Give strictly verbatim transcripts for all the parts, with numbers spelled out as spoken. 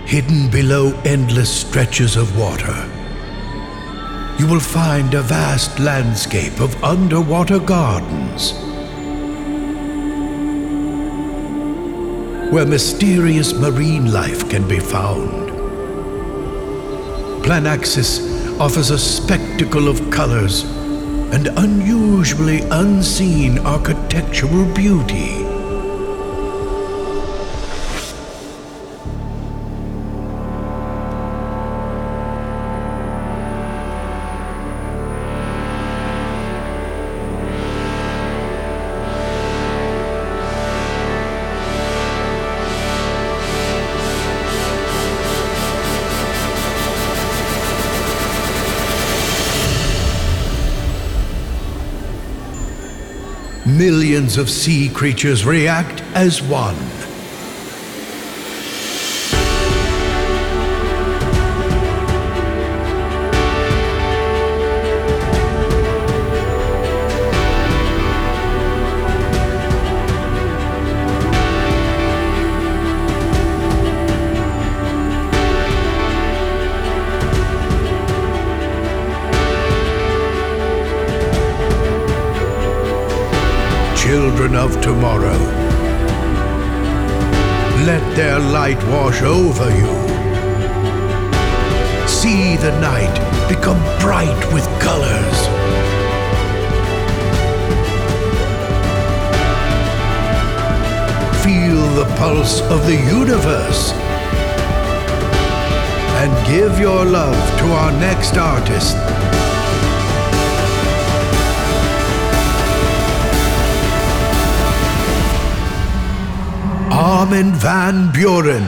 Hidden below endless stretches of water, you will find a vast landscape of underwater gardens, where mysterious marine life can be found. Planaxis offers a spectacle of colors and unusually unseen architectural beauty. Millions of sea creatures react as one. Children of tomorrow, let their light wash over you. See the night become bright with colors. Feel the pulse of the universe. And give your love to our next artist. Armin van Buuren.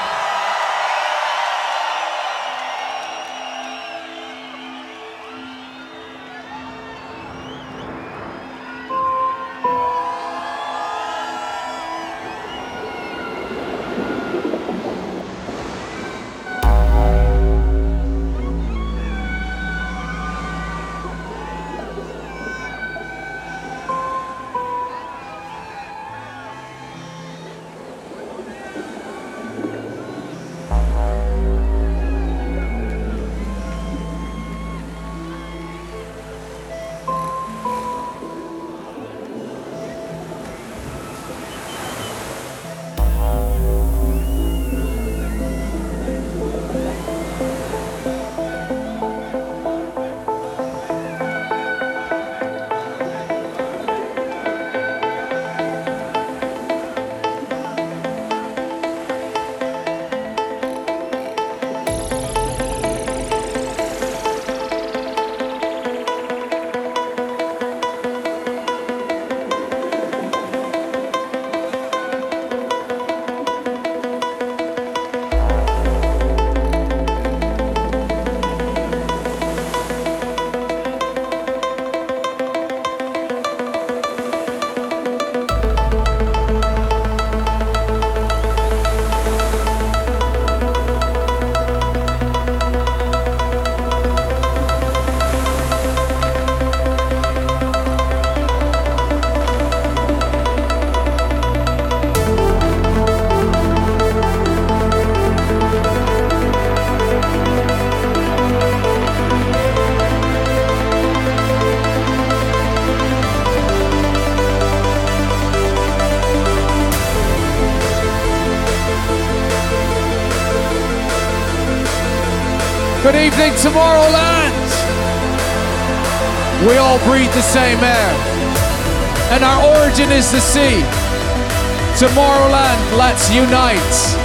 Good evening, Tomorrowland. We all breathe the same air, and our origin is the sea. Tomorrowland, let's unite.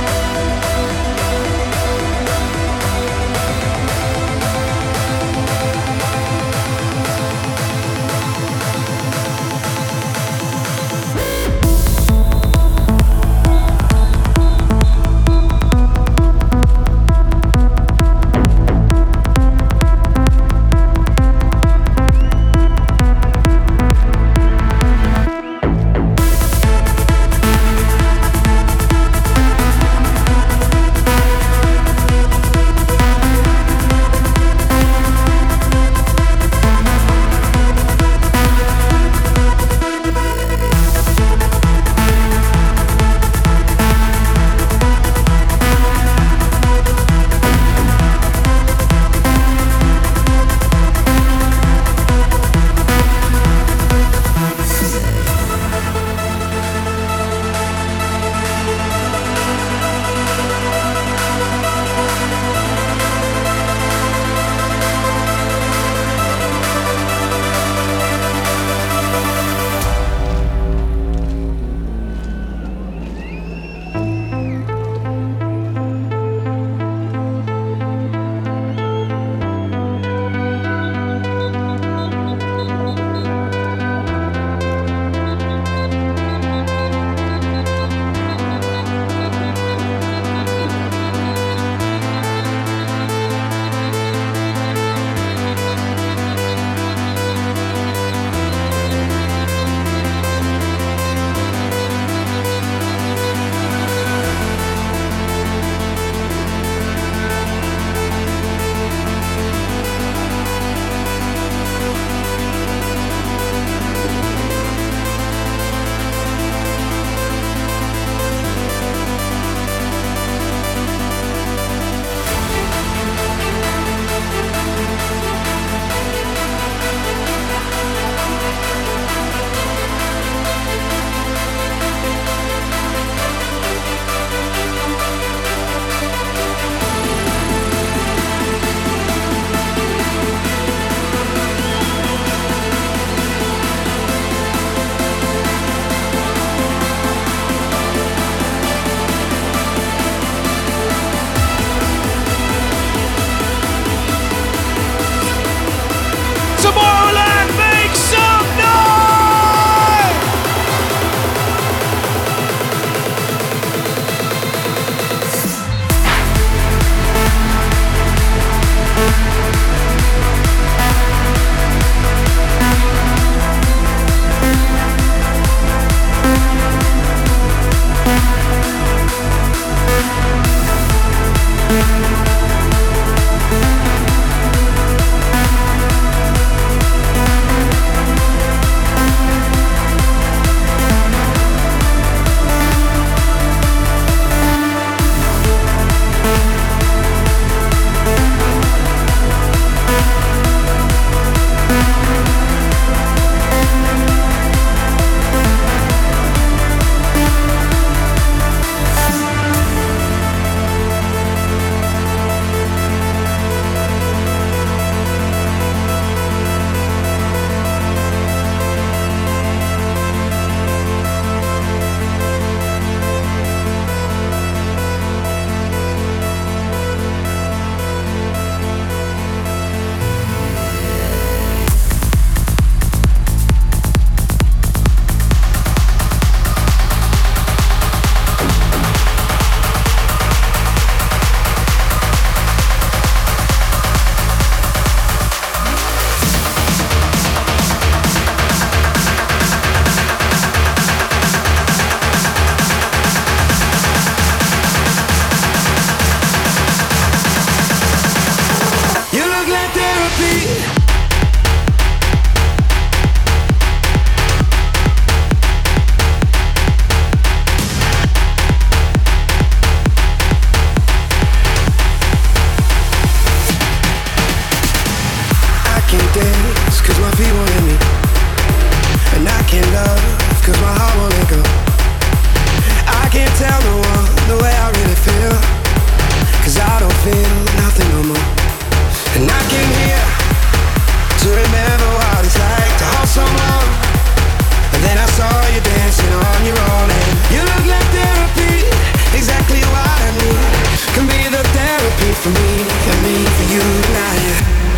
tell no one the way I really feel, 'cause I don't feel nothing no more. And I came here to remember what it's like to hold someone, and then I saw you dancing on your own. And you look like therapy, exactly what I need. Can be the therapy for me, and me for you now, yeah.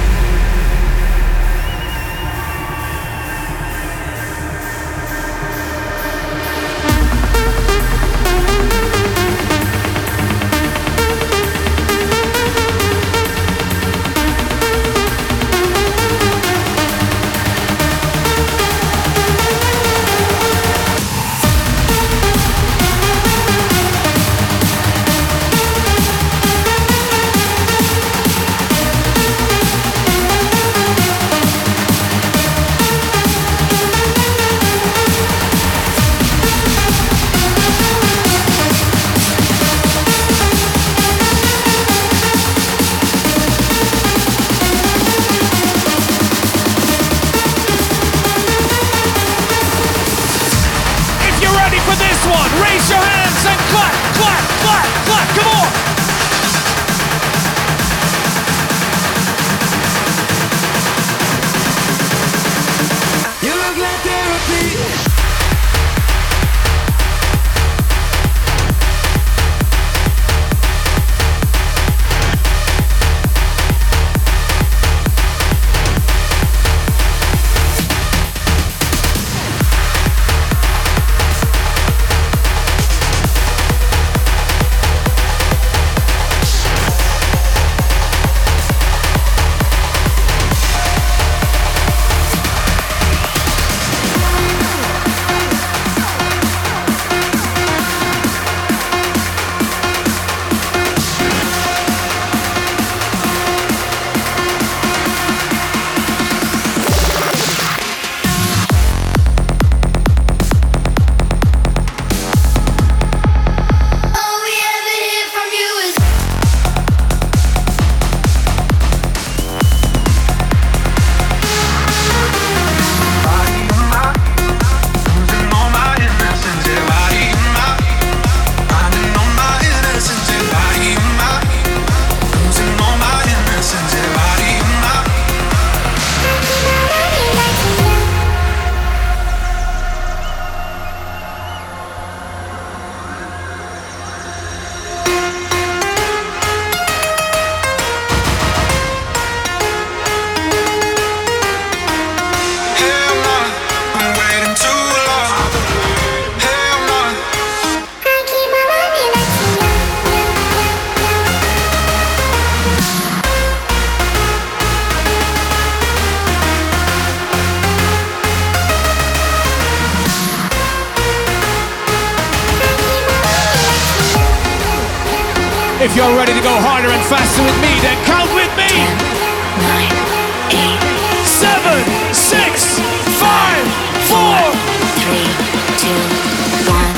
If you're ready to go harder and faster with me, then count with me. ten, nine, eight, seven, six, five, four, three, two, one.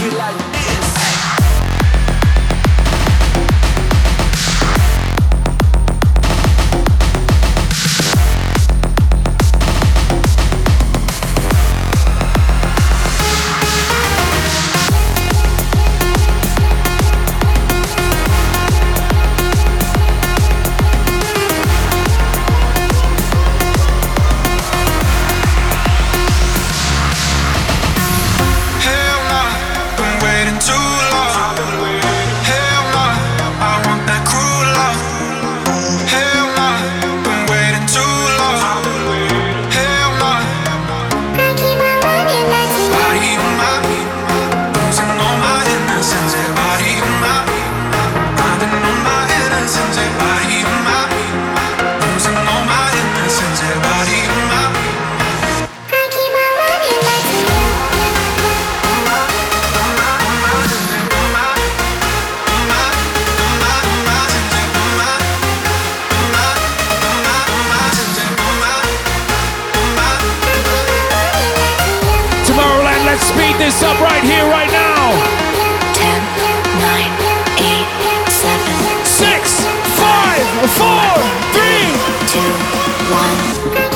Speed this up right here, right now. ten, nine, eight, seven, six, five, four, three, two, one.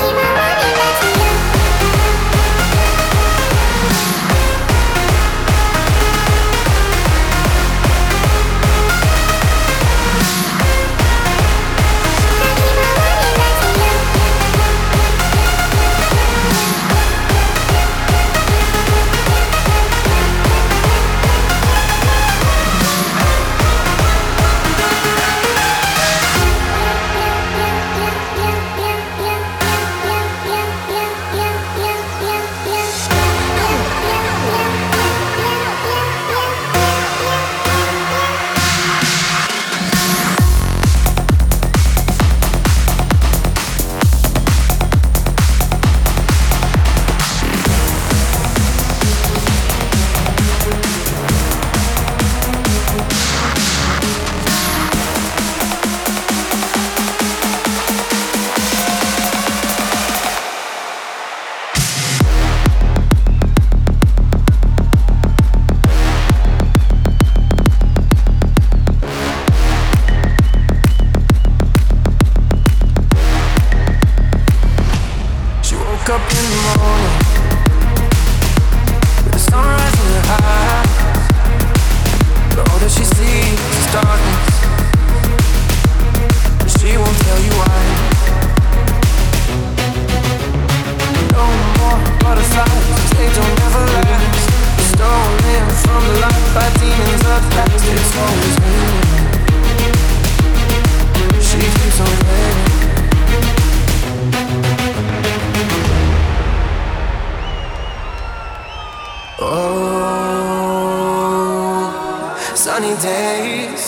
sunny days.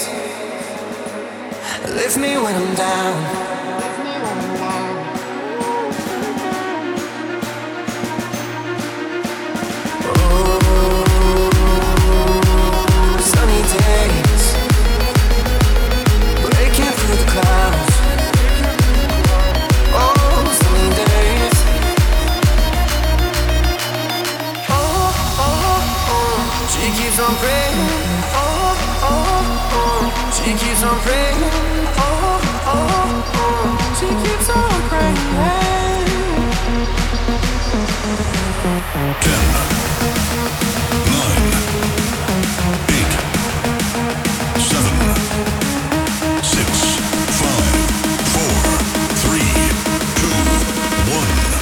Lift me when I'm down. On praying, oh, oh, oh. She keeps on praying, oh, oh, oh. She keeps on praying. Ten, nine, eight, seven, six, five, four, three, two, one.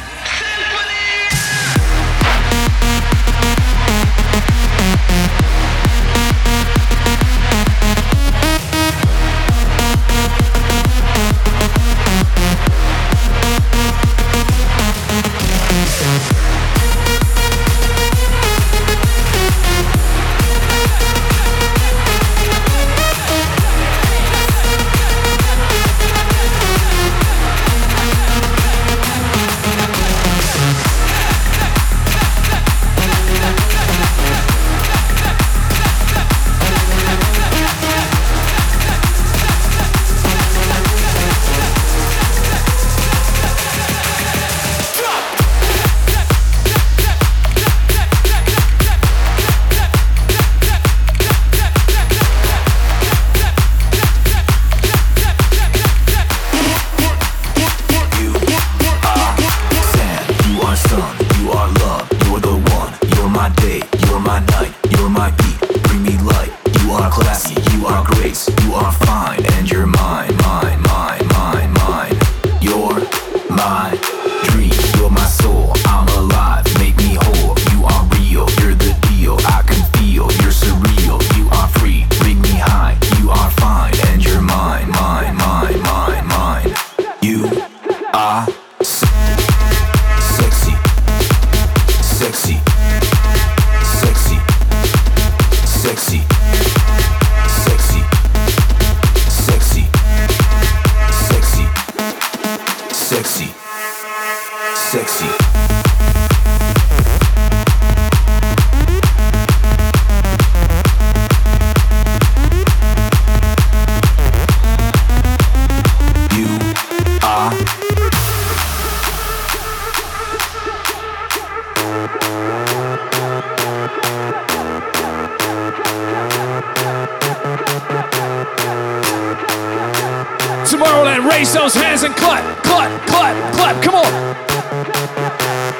Tomorrowland, raise those hands and clap, clap, clap, clap, come on.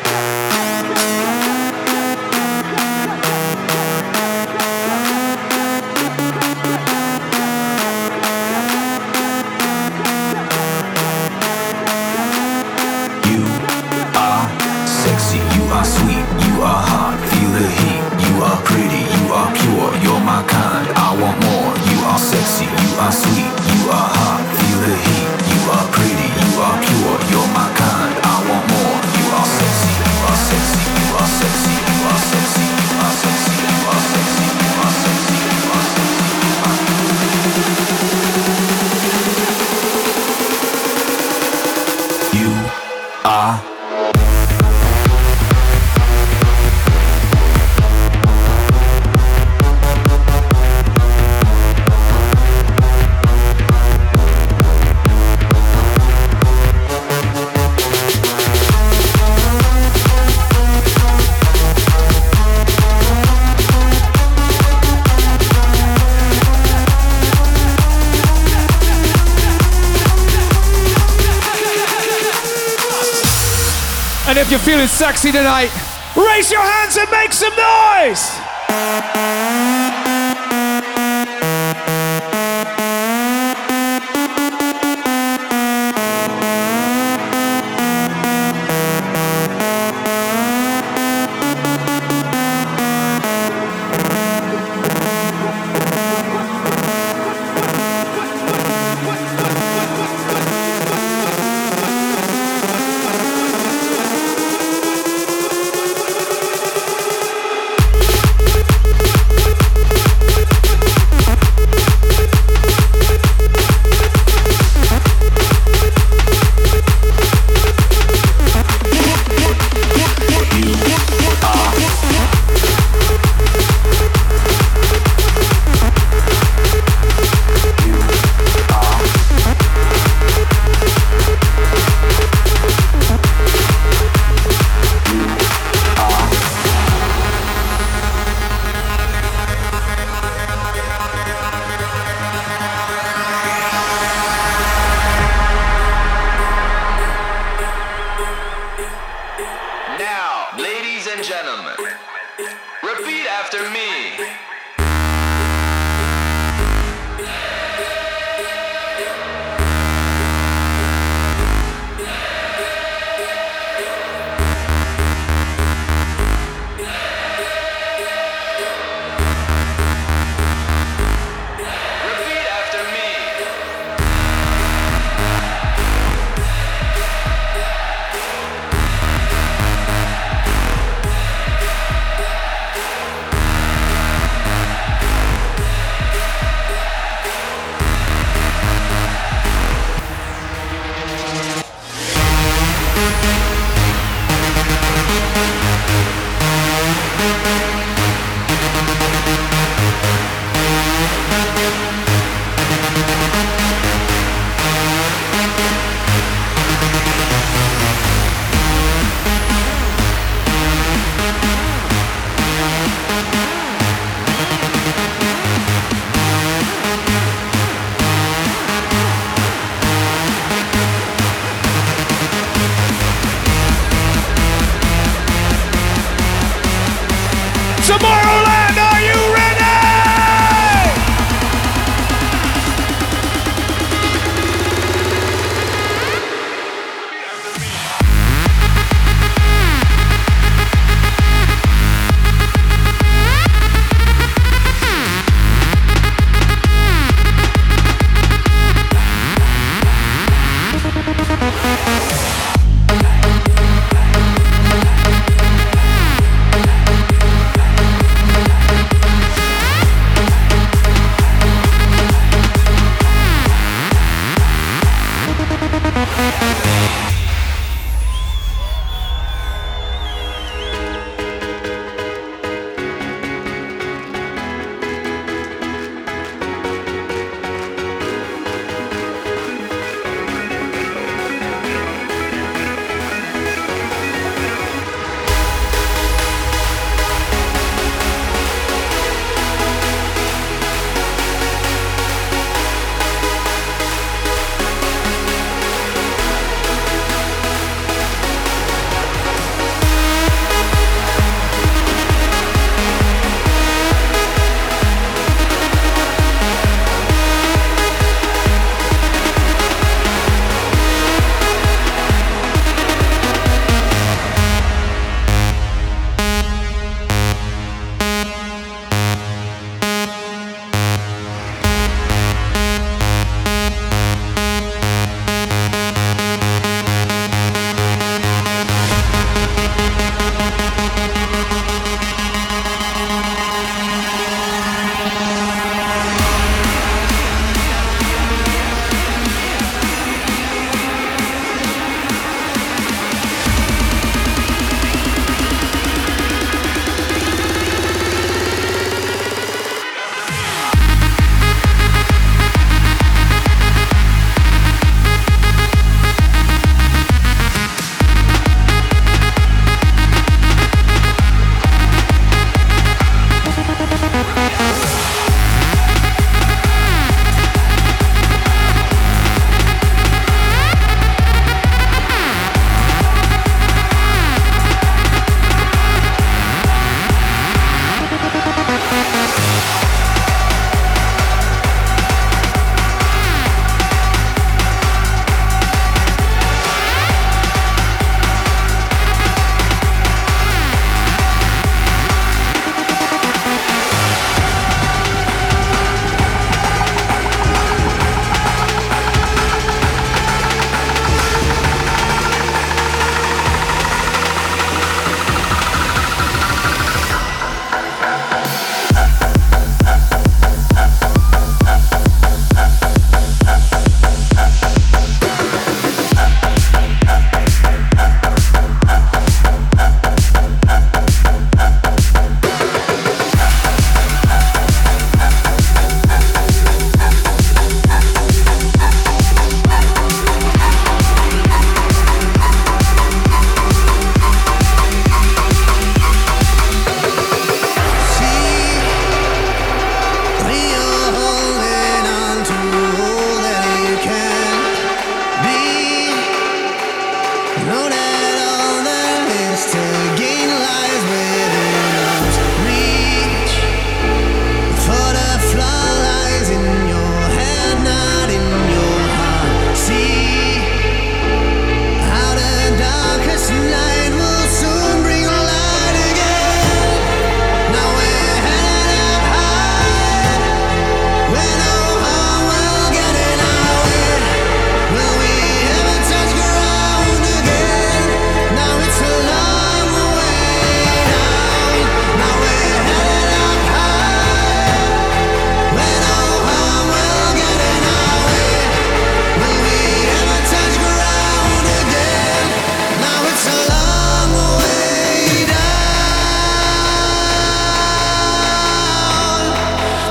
And if you're feeling sexy tonight, raise your hands and make some noise!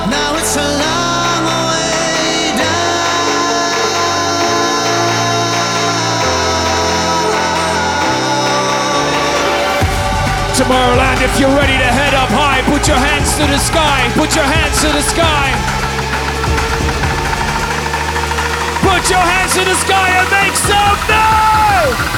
Now it's a long way down. Tomorrowland, if you're ready to head up high, put your hands to the sky, put your hands to the sky. Put your hands to the sky and make some noise!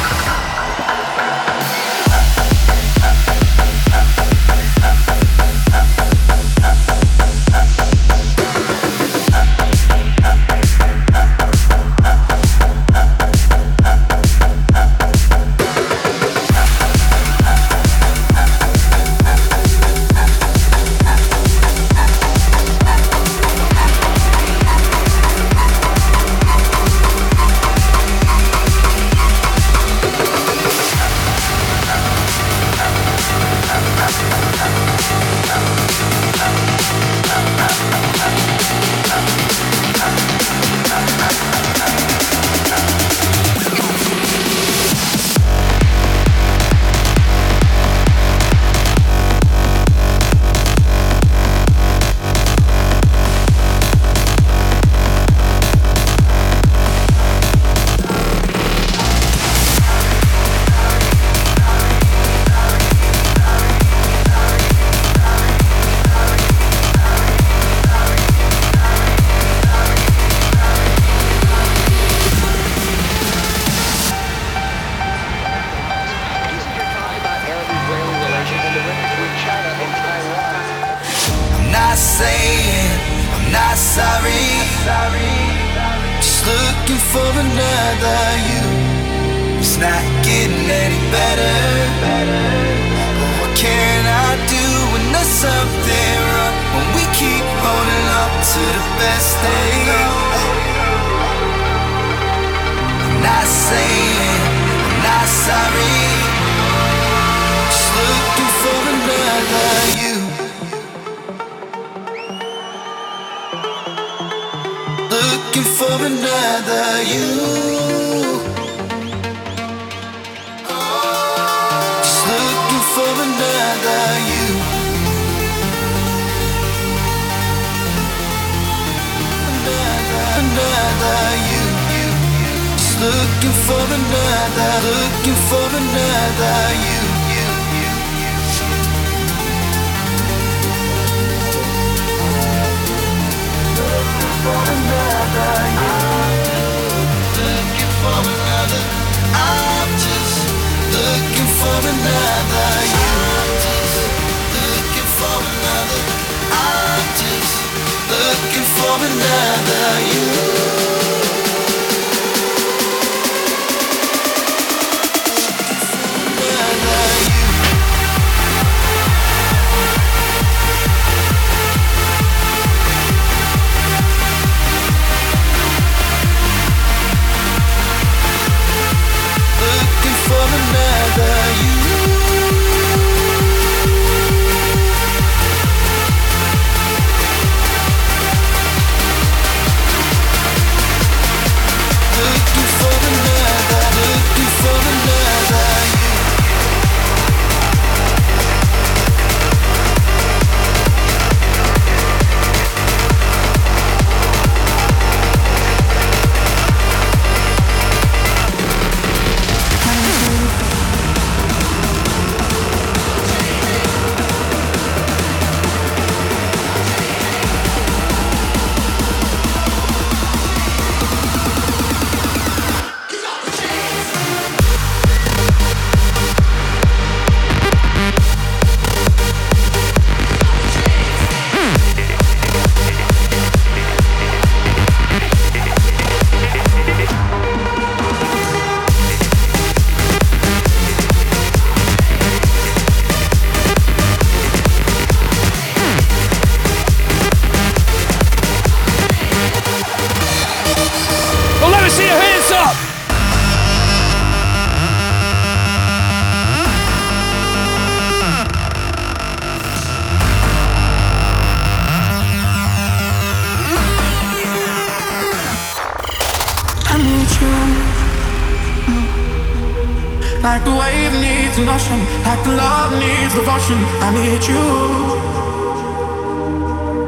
Like the wave needs an ocean, like the love needs devotion. I need you.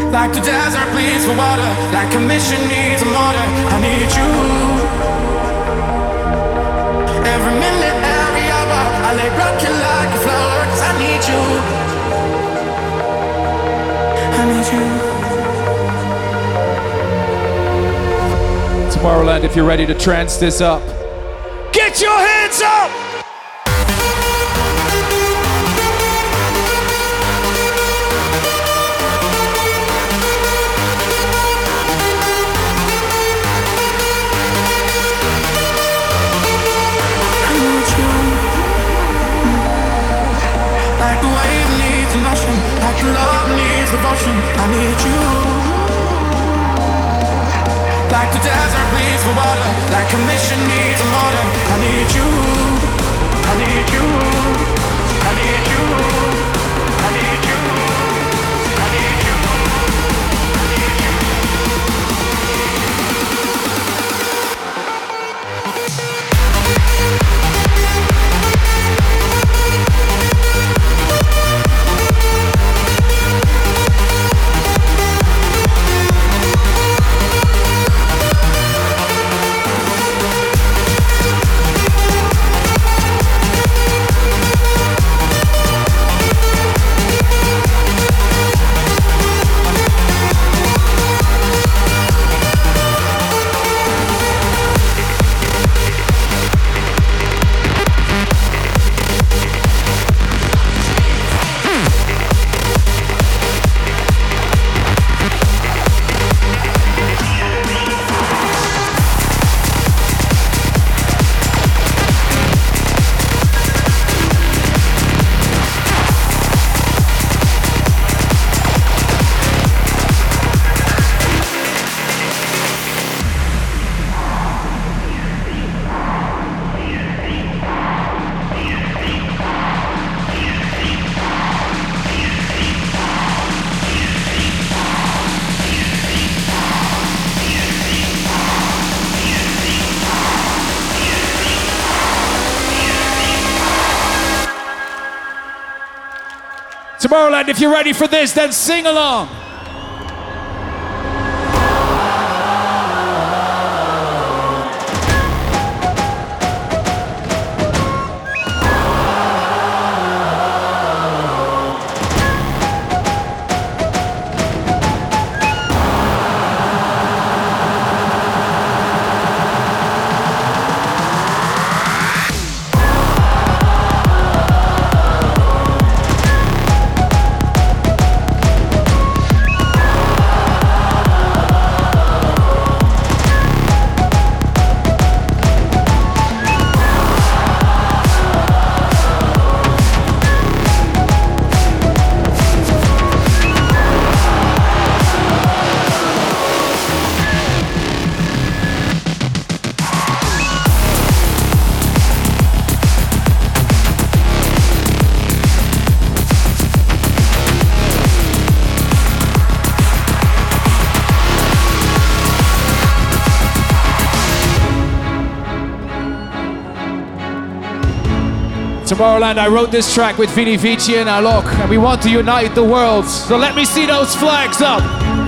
Like the desert bleeds for water, like a mission needs a motor. I need you. Every minute, every hour, I lay broken like a flower, 'cause I need you. I need you. Tomorrowland, if you're ready to trance this up, get your hands up! Like the wave needs an ocean, like love needs devotion. I need you. Like the desert bleeds for water, like a mission needs a motor. I need you. I need you. I need you. I need you. I need you. Tomorrowland, if you're ready for this, then sing along. Tomorrowland, I wrote this track with Vini Vici and Alok, and we want to unite the world. So let me see those flags up.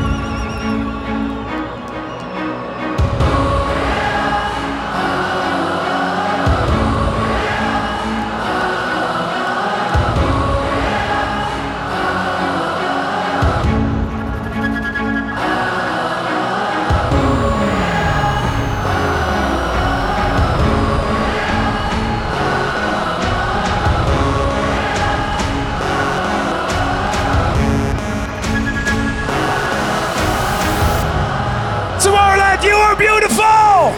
You are beautiful!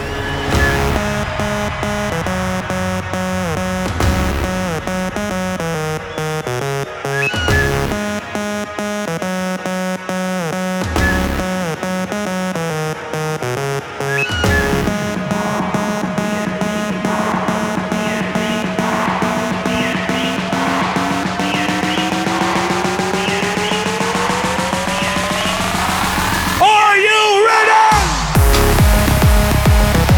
Are you ready?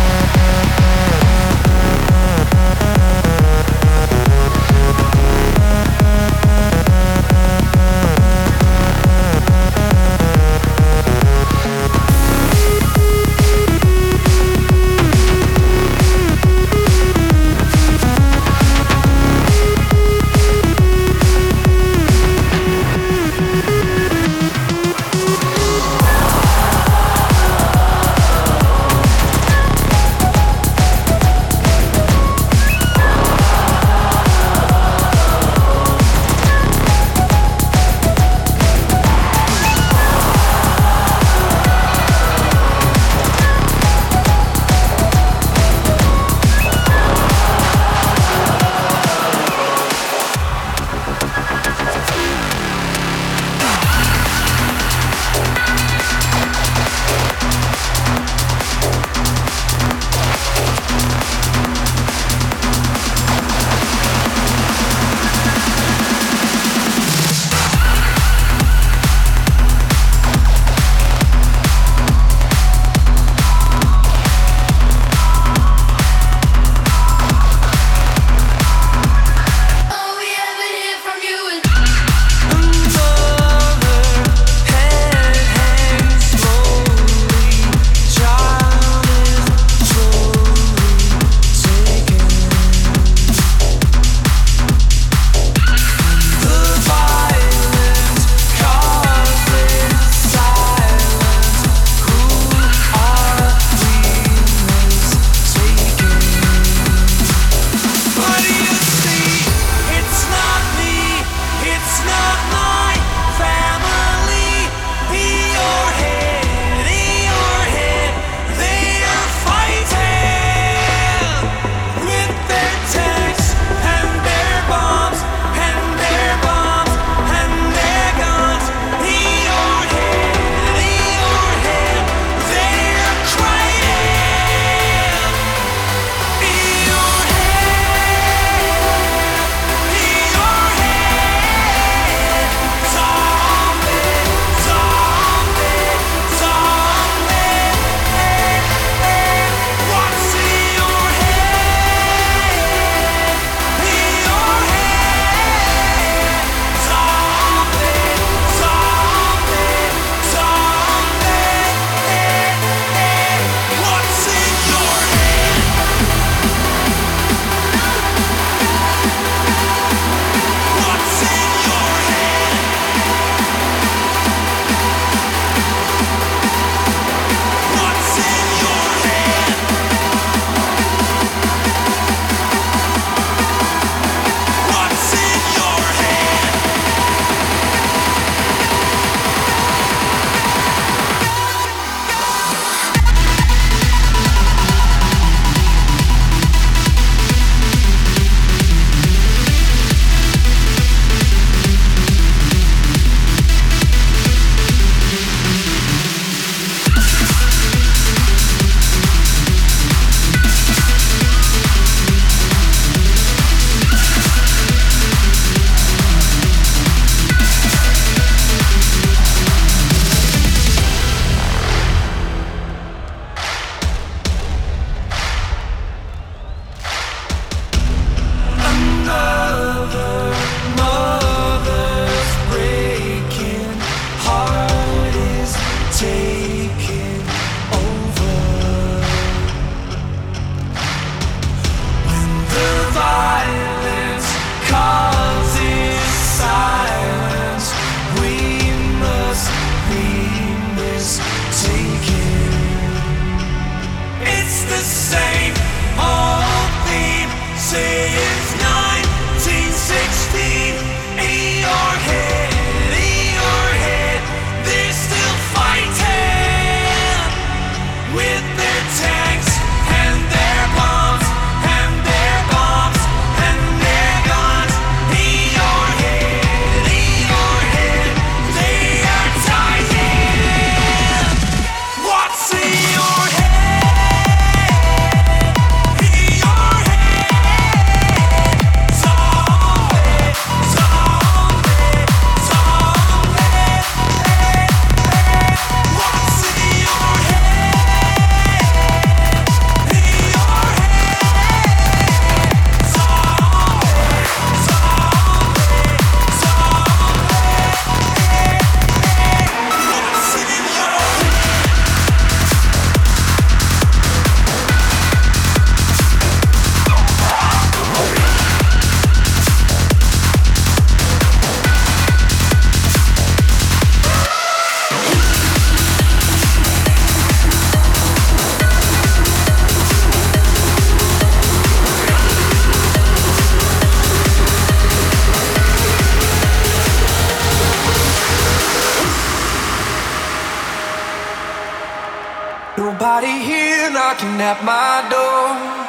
Nobody here knocking at my door.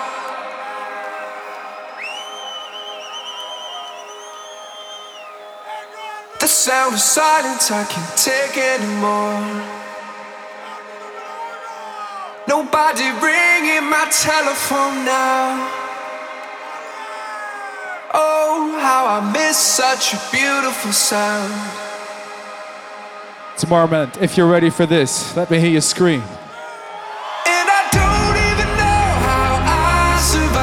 The sound of silence I can't take anymore. Nobody ringing my telephone now. Oh, how I miss such a beautiful sound. Tomorrowland, if you're ready for this, let me hear you scream. And I don't even know how I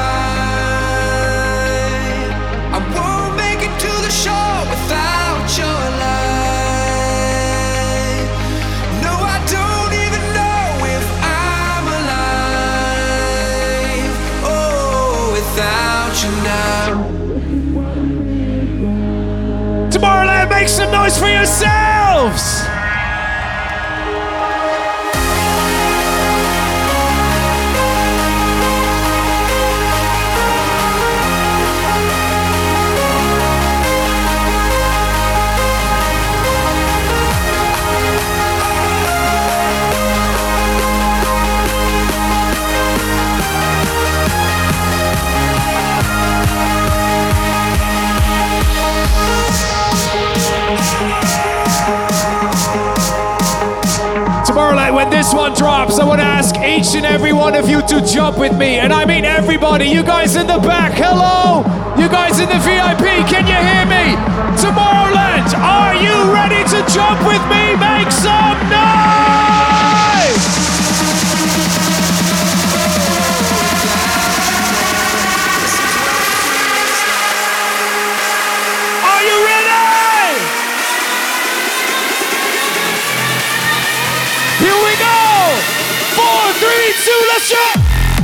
survive. I won't make it to the shore without your light. No, I don't even know if I'm alive. Oh, without you now. Tomorrowland, make some noise for yourselves! Tomorrowland, when this one drops, I want to ask each and every one of you to jump with me. And I mean everybody. You guys in the back, hello! You guys in the V I P, can you hear me? Tomorrowland, are you ready to jump with me? Make some noise! Are you ready? Here we go! Four, three, two, let's jump!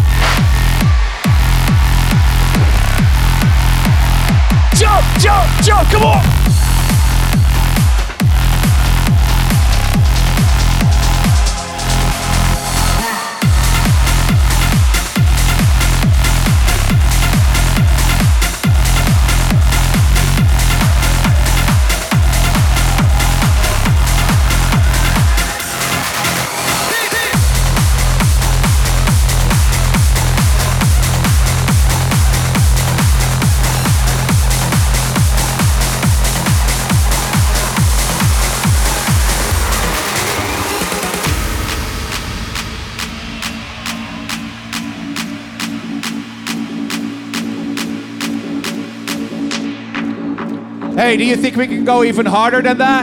Jump, jump, jump, come on! Hey, do you think we can go even harder than that?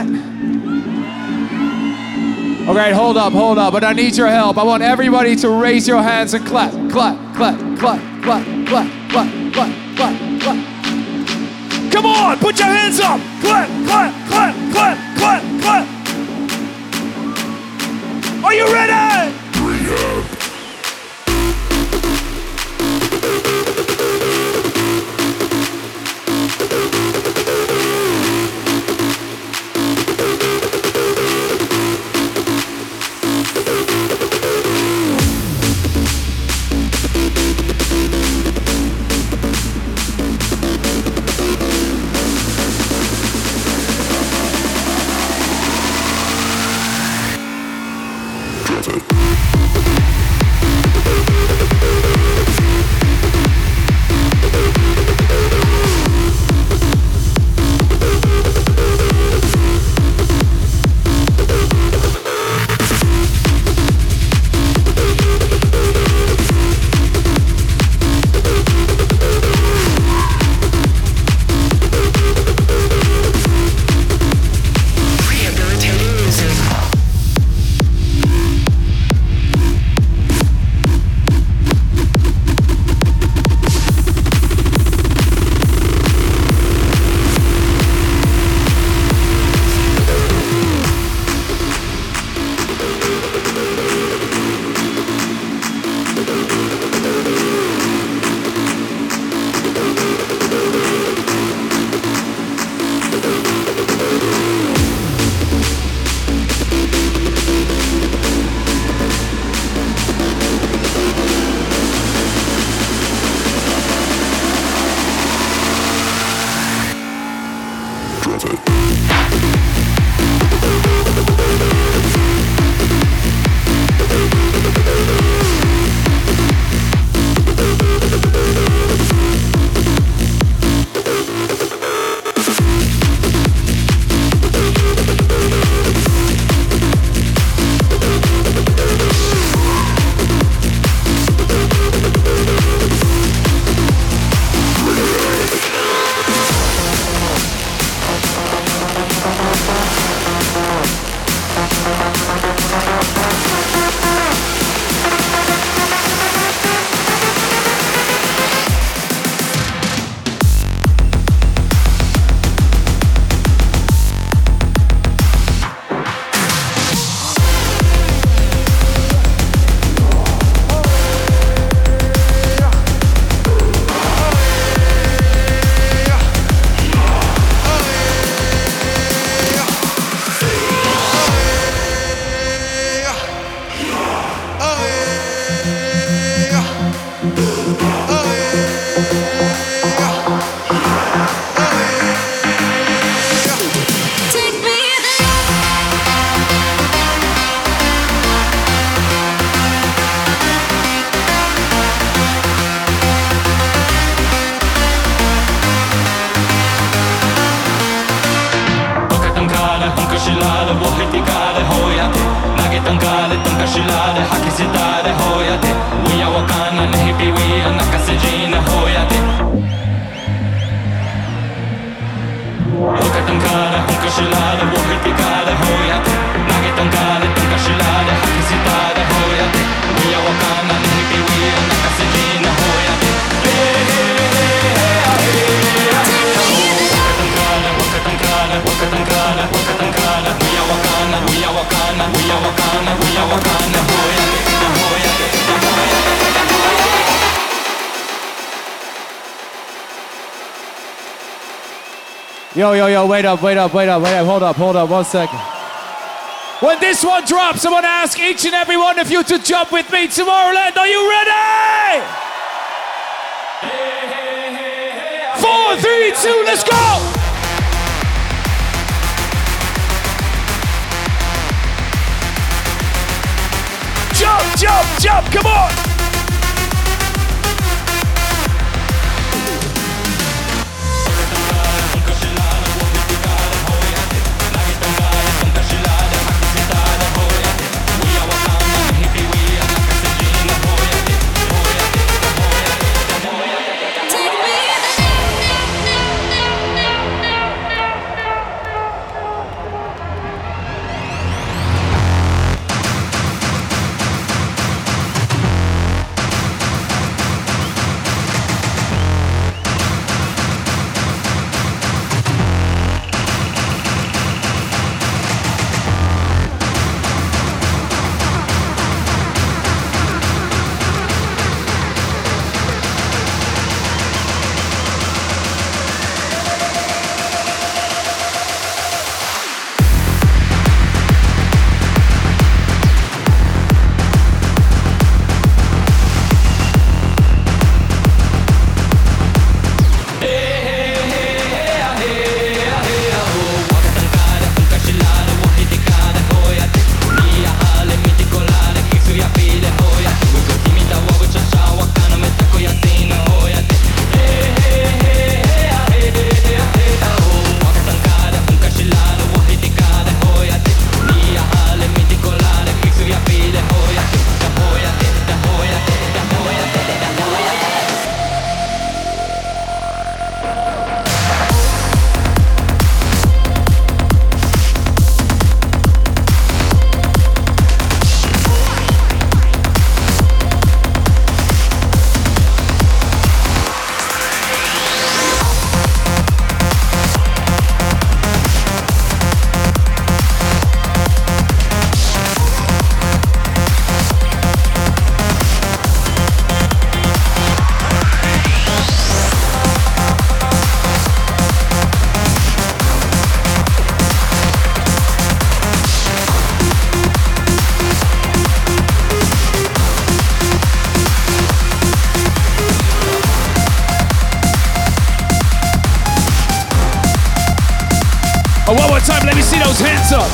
All right, hold up, hold up, but I need your help. I want everybody to raise your hands and clap, clap, clap, clap, clap, clap, clap, clap, clap, clap. Come on, put your hands up. Clap, clap, clap, clap, clap, clap. Are you ready? Drop it. んかでとんかしらで吐き捨てでほやで We are わかんない日々 We are 泣かせじなほやでわかったんかでとんかしらで我日々からほやで投げたんかでとんかしらで吐き捨てでほやで We are わかんない日々 We are 泣かせじなほやで Hey hey hey hey hey わかったんかでわかったんかでわかったんかで We are わかんない We are わかんない We are わかんない We are わかんないほやでほやでほやで Yo, yo, yo, wait up, wait up, wait up, wait up, hold up, hold up, one second. When this one drops, I want to ask each and every one of you to jump with me. Tomorrowland, are you ready? Four, three, two, let's go! Jump, jump, jump, come on! Oh, one more time, let me see those hands up.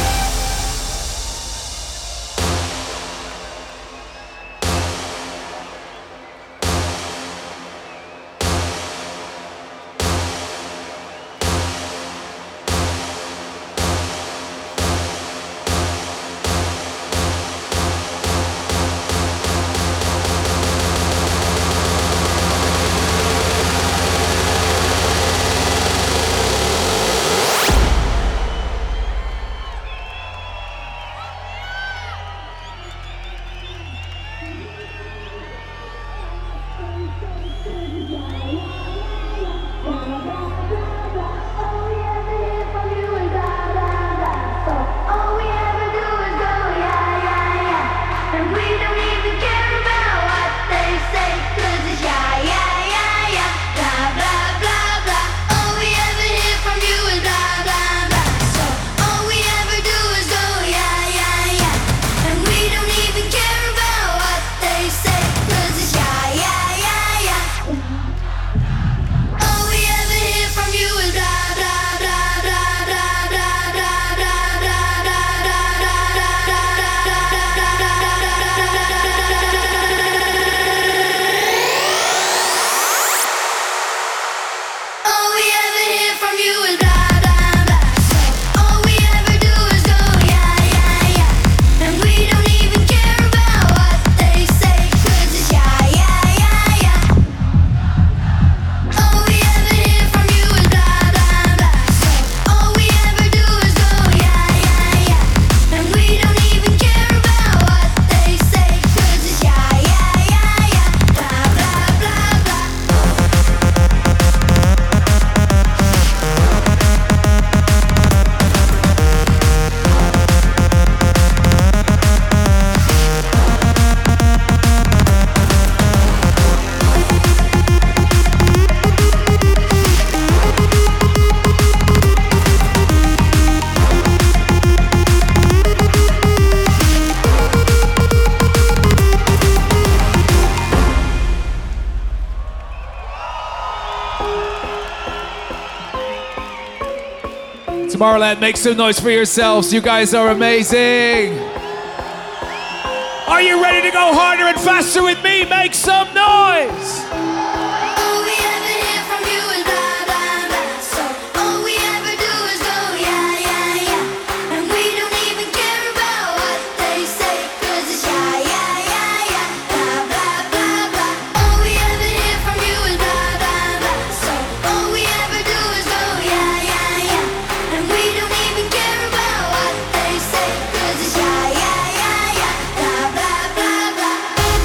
Tomorrowland. Make some noise for yourselves. You guys are amazing. Are you ready to go harder and faster with me? Make some noise. All we ever hear from you is blah, blah, blah. So all we ever do is go, yeah, yeah, yeah. And we don't even care about what they say, 'cause it's yeah, yeah, yeah, yeah. Blah, blah, blah, blah. All we ever hear from you is blah, blah, blah. So all we ever do is go, yeah, yeah, yeah. And we don't even care about what they say, 'cause it's yeah, yeah, yeah, yeah. Blah, blah, blah, blah.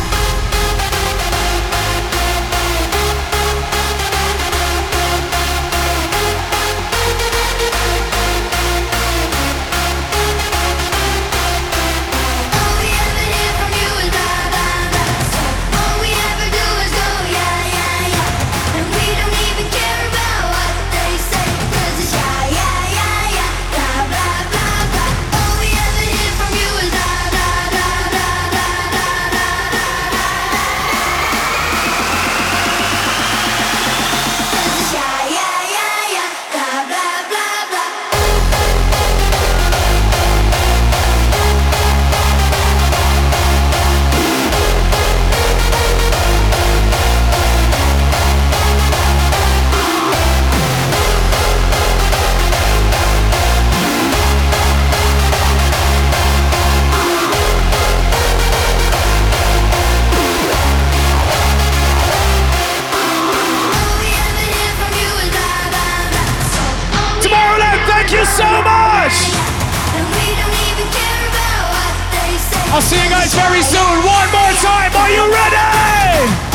All we ever hear from you is blah, blah, blah. So all we ever do is go, yeah, yeah, yeah. And we don't even care about what they say, 'cause it's yeah, yeah, yeah, yeah. Blah, blah, blah, blah. All we ever hear from you is blah, blah, blah, blah, blah, blah, blah, blah. 'Cause it's yeah, yeah, yeah, yeah. Blah, blah, blah, blah. All we ever hear from you is blah, blah, blah. So all we Tomorrowland, thank you so much. And we don't even care about what they say. I'll see you guys very soon. One more time. Are you ready?